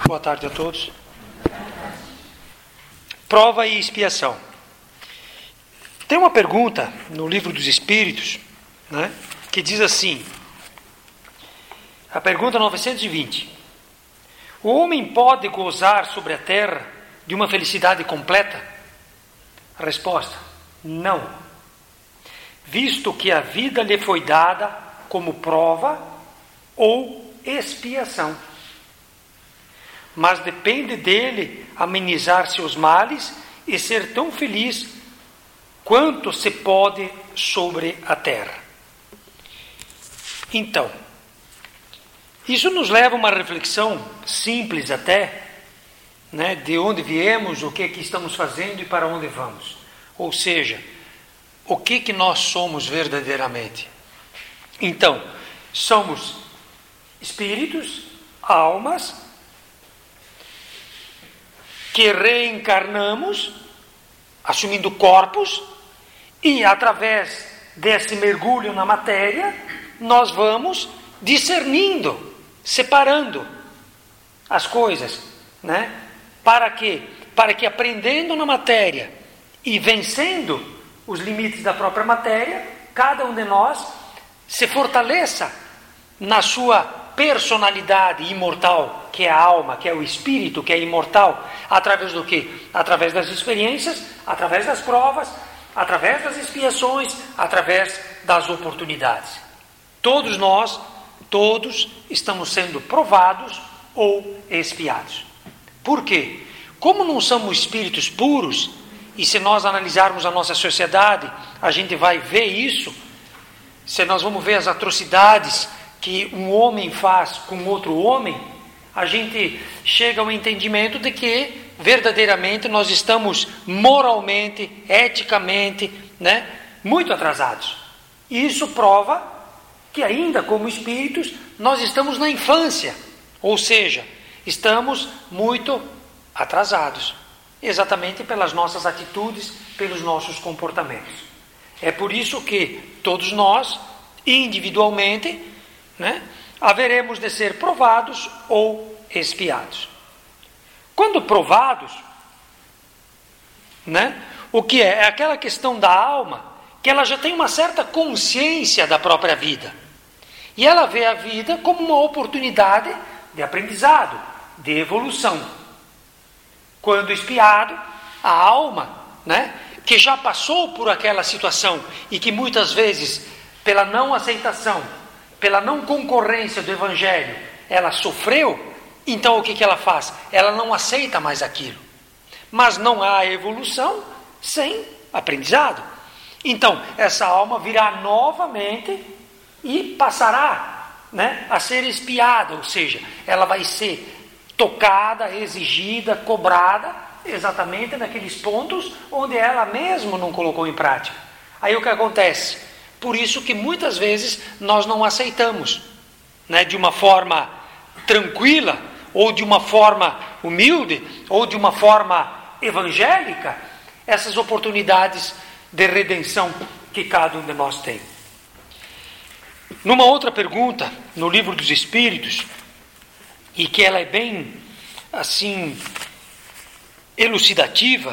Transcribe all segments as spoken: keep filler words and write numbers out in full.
Boa tarde a todos. Prova e expiação. Tem uma pergunta no Livro dos Espíritos, né, que diz assim, a pergunta novecentos e vinte. O homem pode gozar sobre a terra de uma felicidade completa? A resposta, não. Visto que a vida lhe foi dada como prova ou expiação. Mas depende dele amenizar seus males e ser tão feliz quanto se pode sobre a terra. Então, isso nos leva a uma reflexão simples até, né, de onde viemos, o que, que estamos fazendo e para onde vamos. Ou seja, o que, que nós somos verdadeiramente. Então, somos espíritos, almas, que reencarnamos, assumindo corpos, e através desse mergulho na matéria, nós vamos discernindo, separando as coisas, né? Para que, para que aprendendo na matéria e vencendo os limites da própria matéria, cada um de nós se fortaleça na sua personalidade imortal, que é a alma, que é o espírito, que é imortal, através do quê? Através das experiências, através das provas, através das expiações, através das oportunidades. Todos nós, todos estamos sendo provados ou expiados. Por quê? Como não somos espíritos puros, e se nós analisarmos a nossa sociedade, a gente vai ver isso, se nós vamos ver as atrocidades que um homem faz com outro homem, a gente chega ao entendimento de que verdadeiramente nós estamos moralmente, eticamente, né, muito atrasados. E isso prova que ainda como espíritos nós estamos na infância, ou seja, estamos muito atrasados, exatamente pelas nossas atitudes, pelos nossos comportamentos. É por isso que todos nós, individualmente, né, haveremos de ser provados ou expiados. Quando provados, né, o que é? É aquela questão da alma, que ela já tem uma certa consciência da própria vida. E ela vê a vida como uma oportunidade de aprendizado, de evolução. Quando expiado, a alma, né, que já passou por aquela situação e que muitas vezes, pela não aceitação, pela não concorrência do Evangelho, ela sofreu, então o que, que ela faz? Ela não aceita mais aquilo. Mas não há evolução sem aprendizado. Então, essa alma virá novamente e passará, né, a ser espiada, ou seja, ela vai ser tocada, exigida, cobrada, exatamente naqueles pontos onde ela mesma não colocou em prática. Aí o que acontece? Por isso que muitas vezes nós não aceitamos, né, de uma forma tranquila, ou de uma forma humilde, ou de uma forma evangélica, essas oportunidades de redenção que cada um de nós tem. Numa outra pergunta, no Livro dos Espíritos, e que ela é bem, assim, elucidativa,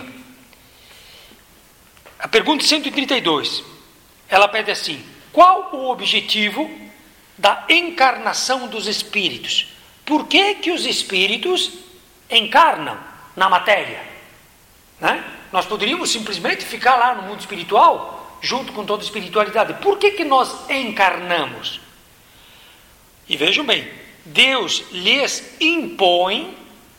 a pergunta cento e trinta e dois, ela pede assim, qual o objetivo da encarnação dos espíritos? Por que que os espíritos encarnam na matéria? Né? Nós poderíamos simplesmente ficar lá no mundo espiritual, junto com toda a espiritualidade. Por que que nós encarnamos? E vejam bem, Deus lhes impõe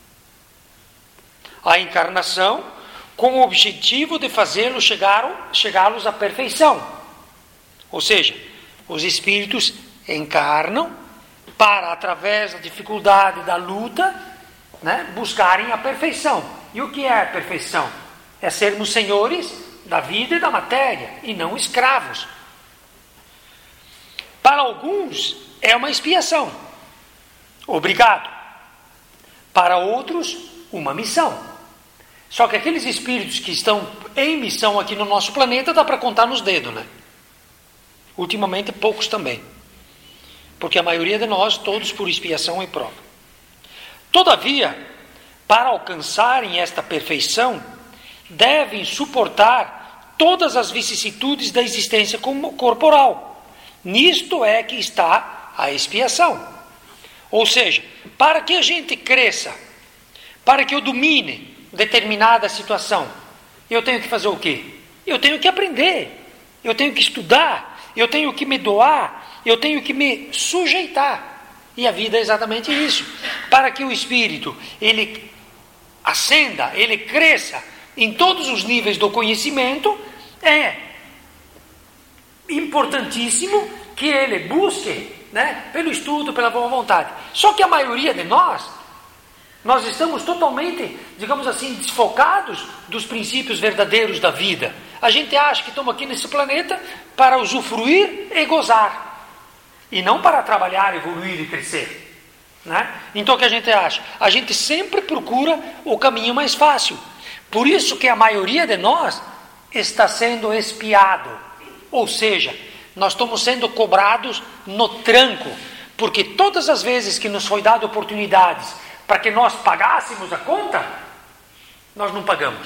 a encarnação com o objetivo de fazê-los chegar, chegá-los à perfeição. Ou seja, os espíritos encarnam para, através da dificuldade, da luta, né, buscarem a perfeição. E o que é a perfeição? É sermos senhores da vida e da matéria, e não escravos. Para alguns, é uma expiação. Obrigado. Para outros, uma missão. Só que aqueles espíritos que estão em missão aqui no nosso planeta, dá para contar nos dedos, né? Ultimamente, poucos também. Porque a maioria de nós, todos por expiação e prova. Todavia, para alcançarem esta perfeição, devem suportar todas as vicissitudes da existência corporal. Nisto é que está a expiação. Ou seja, para que a gente cresça, para que eu domine determinada situação, eu tenho que fazer o quê? Eu tenho que aprender, eu tenho que estudar, eu tenho que me doar, eu tenho que me sujeitar. E a vida é exatamente isso. Para que o espírito, ele ascenda, ele cresça em todos os níveis do conhecimento, é importantíssimo que ele busque, né, pelo estudo, pela boa vontade. Só que a maioria de nós, nós estamos totalmente, digamos assim, desfocados dos princípios verdadeiros da vida. A gente acha que estamos aqui nesse planeta para usufruir e gozar, e não para trabalhar, evoluir e crescer. Né? Então o que a gente acha? A gente sempre procura o caminho mais fácil. Por isso que a maioria de nós está sendo espiado. Ou seja, nós estamos sendo cobrados no tranco. Porque todas as vezes que nos foi dado oportunidades para que nós pagássemos a conta, nós não pagamos.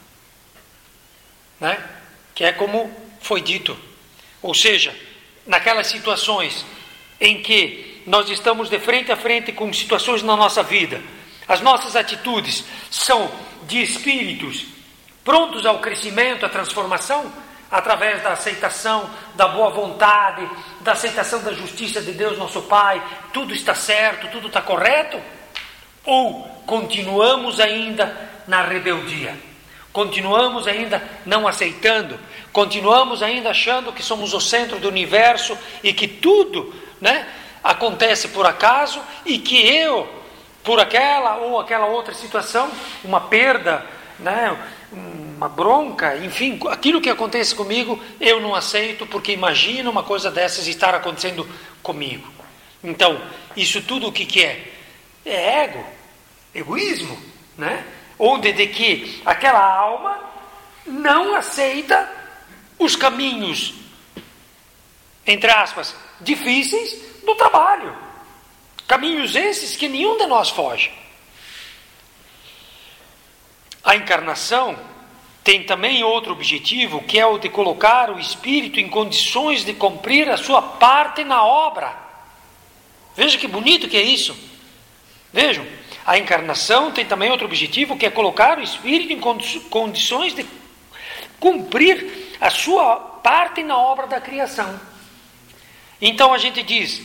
Né? Que é como foi dito. Ou seja, naquelas situações em que nós estamos de frente a frente com situações na nossa vida, as nossas atitudes são de espíritos prontos ao crescimento, à transformação, através da aceitação, da boa vontade, da aceitação da justiça de Deus, nosso Pai, tudo está certo, tudo está correto? Ou continuamos ainda na rebeldia? Continuamos ainda não aceitando? Continuamos ainda achando que somos o centro do universo e que tudo, né, acontece por acaso e que eu, por aquela ou aquela outra situação, uma perda, né, uma bronca, enfim, aquilo que acontece comigo, eu não aceito porque imagino uma coisa dessas estar acontecendo comigo. Então, isso tudo o que, que é? É ego, egoísmo, né? Onde de que aquela alma não aceita os caminhos, entre aspas, difíceis do trabalho. Caminhos esses que nenhum de nós foge. A encarnação tem também outro objetivo, que é o de colocar o espírito em condições de cumprir a sua parte na obra. Veja que bonito que é isso. Vejam, a encarnação tem também outro objetivo, que é colocar o espírito em condi- condições de cumprir a sua parte na obra da criação. Então a gente diz,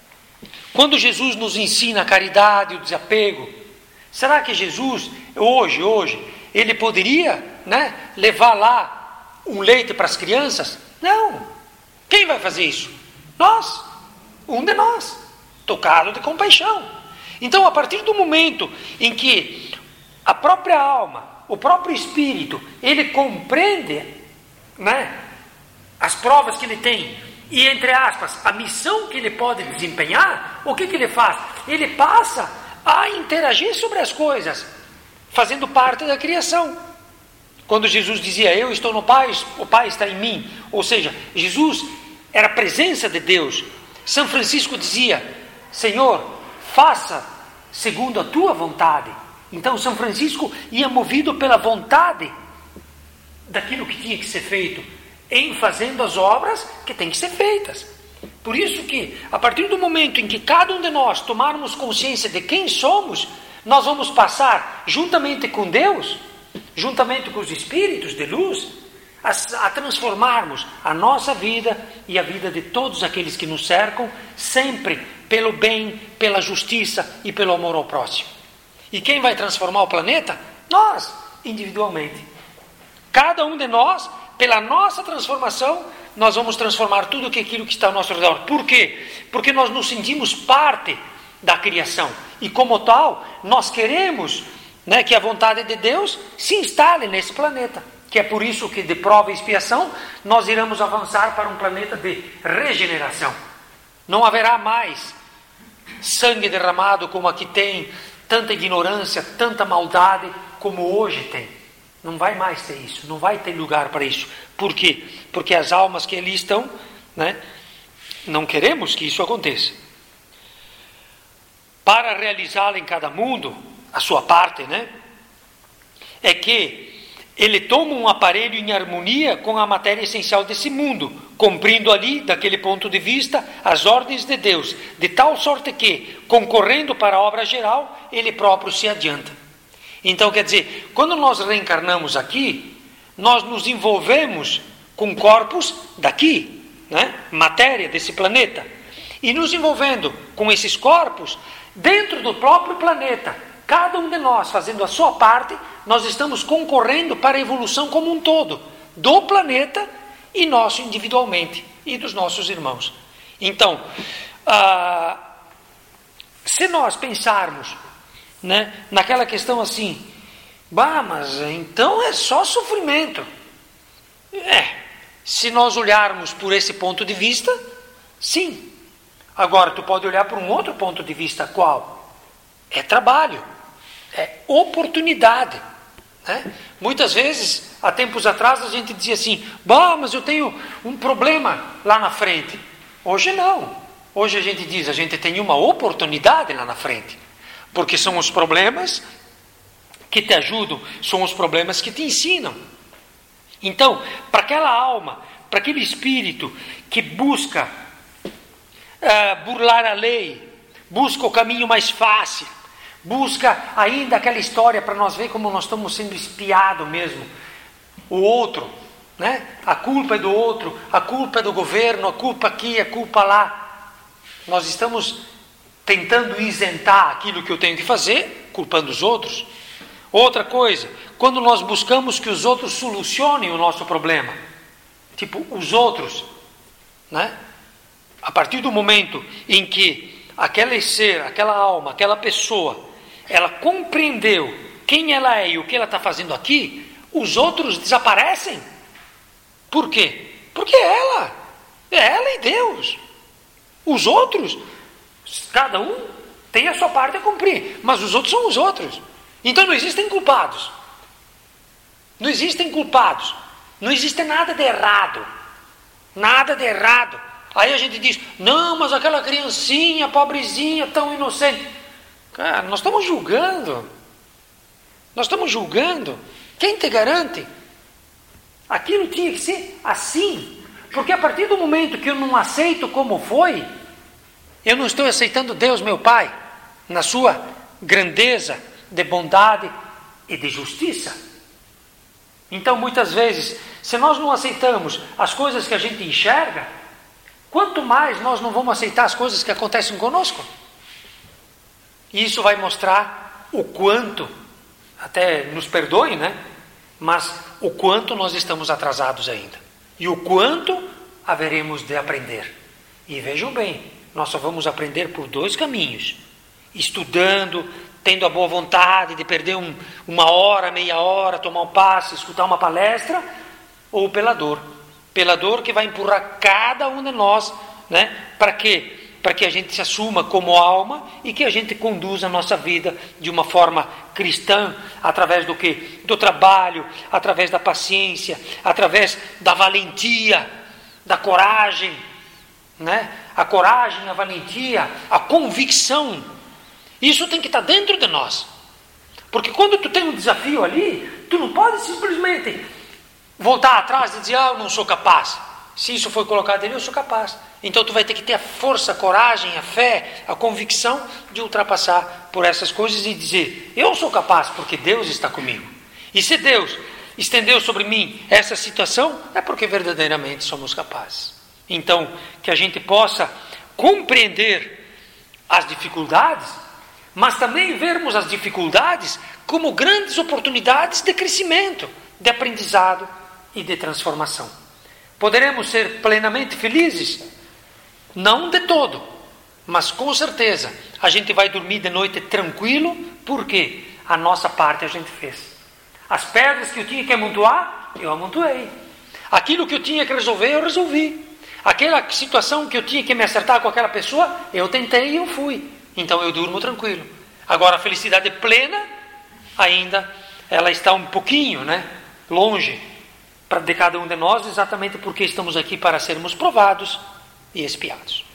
quando Jesus nos ensina a caridade e o desapego, será que Jesus, hoje, hoje, ele poderia, né, levar lá um leite para as crianças? Não. Quem vai fazer isso? Nós. Um de nós. Tocado de compaixão. Então, a partir do momento em que a própria alma, o próprio espírito, ele compreende, né, as provas que ele tem e, entre aspas, a missão que ele pode desempenhar, o que, que ele faz? Ele passa a interagir sobre as coisas, fazendo parte da criação. Quando Jesus dizia, eu estou no Pai, o Pai está em mim, ou seja, Jesus era a presença de Deus. São Francisco dizia, Senhor, faça segundo a tua vontade. Então São Francisco ia movido pela vontade daquilo que tinha que ser feito, em fazendo as obras que têm que ser feitas. Por isso que, a partir do momento em que cada um de nós tomarmos consciência de quem somos, nós vamos passar, juntamente com Deus, juntamente com os espíritos de luz, a, a transformarmos a nossa vida e a vida de todos aqueles que nos cercam, sempre pelo bem, pela justiça e pelo amor ao próximo. E quem vai transformar o planeta? Nós, individualmente. Cada um de nós, pela nossa transformação, nós vamos transformar tudo aquilo que está ao nosso redor. Por quê? Porque nós nos sentimos parte da criação. E como tal, nós queremos, né, que a vontade de Deus se instale nesse planeta. Que é por isso que de prova e expiação nós iremos avançar para um planeta de regeneração. Não haverá mais sangue derramado como aqui tem, tanta ignorância, tanta maldade como hoje tem. Não vai mais ter isso, não vai ter lugar para isso. Por quê? Porque as almas que ali estão, né, não queremos que isso aconteça. Para realizá-la em cada mundo, a sua parte, né? É que ele toma um aparelho em harmonia com a matéria essencial desse mundo, cumprindo ali, daquele ponto de vista, as ordens de Deus, de tal sorte que, concorrendo para a obra geral, ele próprio se adianta. Então, quer dizer, quando nós reencarnamos aqui, nós nos envolvemos com corpos daqui, né? Matéria desse planeta, e nos envolvendo com esses corpos dentro do próprio planeta, cada um de nós fazendo a sua parte, nós estamos concorrendo para a evolução como um todo, do planeta e nosso individualmente, e dos nossos irmãos. Então, ah, se nós pensarmos, né, naquela questão assim, bah, mas então é só sofrimento. É, se nós olharmos por esse ponto de vista, sim. Agora, tu pode olhar por um outro ponto de vista, qual? É trabalho, é oportunidade. Né? Muitas vezes, há tempos atrás, a gente dizia assim, bah, mas eu tenho um problema lá na frente. Hoje não. Hoje a gente diz, a gente tem uma oportunidade lá na frente. Porque são os problemas que te ajudam, são os problemas que te ensinam. Então, para aquela alma, para aquele espírito que busca uh, burlar a lei, busca o caminho mais fácil, busca ainda aquela história para nós ver como nós estamos sendo espiados mesmo. O outro, né? A culpa é do outro, a culpa é do governo, a culpa aqui, a culpa lá. Nós estamos tentando isentar aquilo que eu tenho que fazer, culpando os outros. Outra coisa, quando nós buscamos que os outros solucionem o nosso problema, tipo, os outros, né? A partir do momento em que aquele ser, aquela alma, aquela pessoa, ela compreendeu quem ela é e o que ela está fazendo aqui, os outros desaparecem. Por quê? Porque ela, é ela e Deus. Os outros, cada um tem a sua parte a cumprir, mas os outros são os outros. Então não existem culpados. Não existem culpados. Não existe nada de errado. Nada de errado. Aí a gente diz, não, mas aquela criancinha, pobrezinha, tão inocente. Cara, nós estamos julgando. Nós estamos julgando. Quem te garante? Aquilo tinha que ser assim. Porque a partir do momento que eu não aceito como foi, eu não estou aceitando Deus, meu Pai, na sua grandeza de bondade e de justiça. Então, muitas vezes, se nós não aceitamos as coisas que a gente enxerga, quanto mais nós não vamos aceitar as coisas que acontecem conosco. E isso vai mostrar o quanto, até nos perdoe, né? Mas o quanto nós estamos atrasados ainda. E o quanto haveremos de aprender. E vejam bem, nós só vamos aprender por dois caminhos. Estudando, tendo a boa vontade de perder um, uma hora, meia hora, tomar um passe, escutar uma palestra, ou pela dor. Pela dor que vai empurrar cada um de nós, né? Para quê? Para que a gente se assuma como alma e que a gente conduza a nossa vida de uma forma cristã, através do quê? Do trabalho, através da paciência, através da valentia, da coragem, né? A coragem, a valentia, a convicção. Isso tem que estar dentro de nós. Porque quando tu tem um desafio ali, tu não pode simplesmente voltar atrás e dizer, ah, eu não sou capaz. Se isso foi colocado ali, eu sou capaz. Então tu vai ter que ter a força, a coragem, a fé, a convicção de ultrapassar por essas coisas e dizer, eu sou capaz porque Deus está comigo. E se Deus estendeu sobre mim essa situação, é porque verdadeiramente somos capazes. Então, que a gente possa compreender as dificuldades, mas também vermos as dificuldades como grandes oportunidades de crescimento, de aprendizado e de transformação. Poderemos ser plenamente felizes? Não de todo, mas com certeza a gente vai dormir de noite tranquilo, porque a nossa parte a gente fez. As pedras que eu tinha que amontoar, eu amontoei. Aquilo que eu tinha que resolver, eu resolvi. Aquela situação que eu tinha que me acertar com aquela pessoa, eu tentei e eu fui. Então eu durmo tranquilo. Agora a felicidade plena, ainda ela está um pouquinho, né, longe de cada um de nós, exatamente porque estamos aqui para sermos provados e expiados.